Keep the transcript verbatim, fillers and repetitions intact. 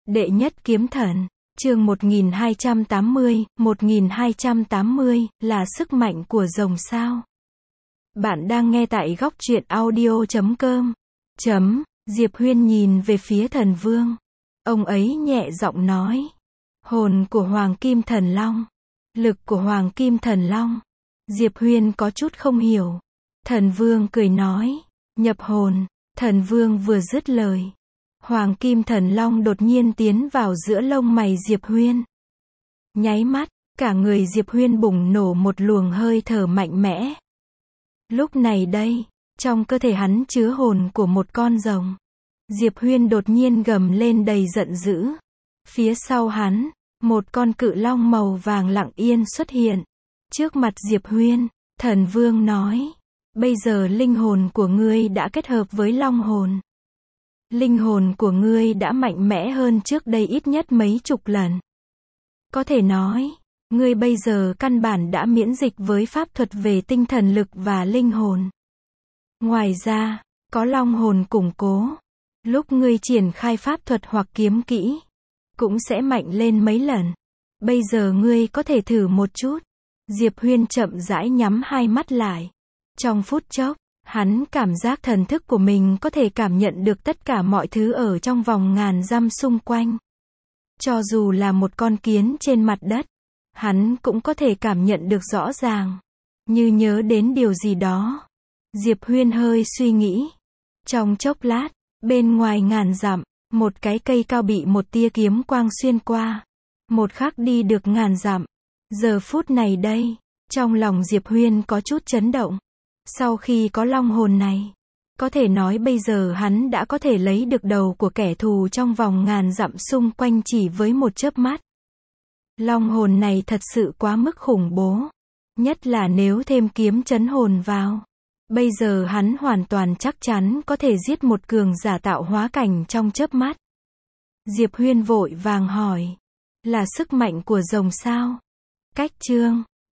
Đệ nhất kiếm thần, chương một nghìn hai trăm tám mươi, một nghìn hai trăm tám mươi, là sức mạnh của rồng sao? Bạn đang nghe tại góc truyện audio chấm com. Chấm, Diệp Huyên nhìn về phía thần vương. Ông ấy nhẹ giọng nói. Hồn của Hoàng Kim Thần Long. Lực của Hoàng Kim Thần Long. Diệp Huyên có chút không hiểu. Thần vương cười nói. Nhập hồn. Thần vương vừa dứt lời. Hoàng Kim Thần Long đột nhiên tiến vào giữa lông mày Diệp Huyên. Nháy mắt, cả người Diệp Huyên bùng nổ một luồng hơi thở mạnh mẽ. Lúc này đây, trong cơ thể hắn chứa hồn của một con rồng. Diệp Huyên đột nhiên gầm lên đầy giận dữ. Phía sau hắn, một con cự long màu vàng lặng yên xuất hiện. Trước mặt Diệp Huyên, thần vương nói. Bây giờ linh hồn của ngươi đã kết hợp với long hồn. Linh hồn của ngươi đã mạnh mẽ hơn trước đây ít nhất mấy chục lần. Có thể nói, ngươi bây giờ căn bản đã miễn dịch với pháp thuật về tinh thần lực và linh hồn. Ngoài ra, có long hồn củng cố. Lúc ngươi triển khai pháp thuật hoặc kiếm kỹ, cũng sẽ mạnh lên mấy lần. Bây giờ ngươi có thể thử một chút. Diệp Huyên chậm rãi nhắm hai mắt lại. Trong phút chốc, hắn cảm giác thần thức của mình có thể cảm nhận được tất cả mọi thứ ở trong vòng ngàn dặm xung quanh. Cho dù là một con kiến trên mặt đất, hắn cũng có thể cảm nhận được rõ ràng. Như nhớ đến điều gì đó. Diệp Huyên hơi suy nghĩ. Trong chốc lát, bên ngoài ngàn dặm, một cái cây cao bị một tia kiếm quang xuyên qua. Một khắc đi được ngàn dặm. Giờ phút này đây, trong lòng Diệp Huyên có chút chấn động. Sau khi có long hồn này, có thể nói bây giờ hắn đã có thể lấy được đầu của kẻ thù trong vòng ngàn dặm xung quanh chỉ với một chớp mắt. Long hồn này thật sự quá mức khủng bố. Nhất là nếu thêm kiếm chấn hồn vào. Bây giờ hắn hoàn toàn chắc chắn có thể giết một cường giả tạo hóa cảnh trong chớp mắt. Diệp Huyên vội vàng hỏi. Là sức mạnh của rồng sao? Cách chương.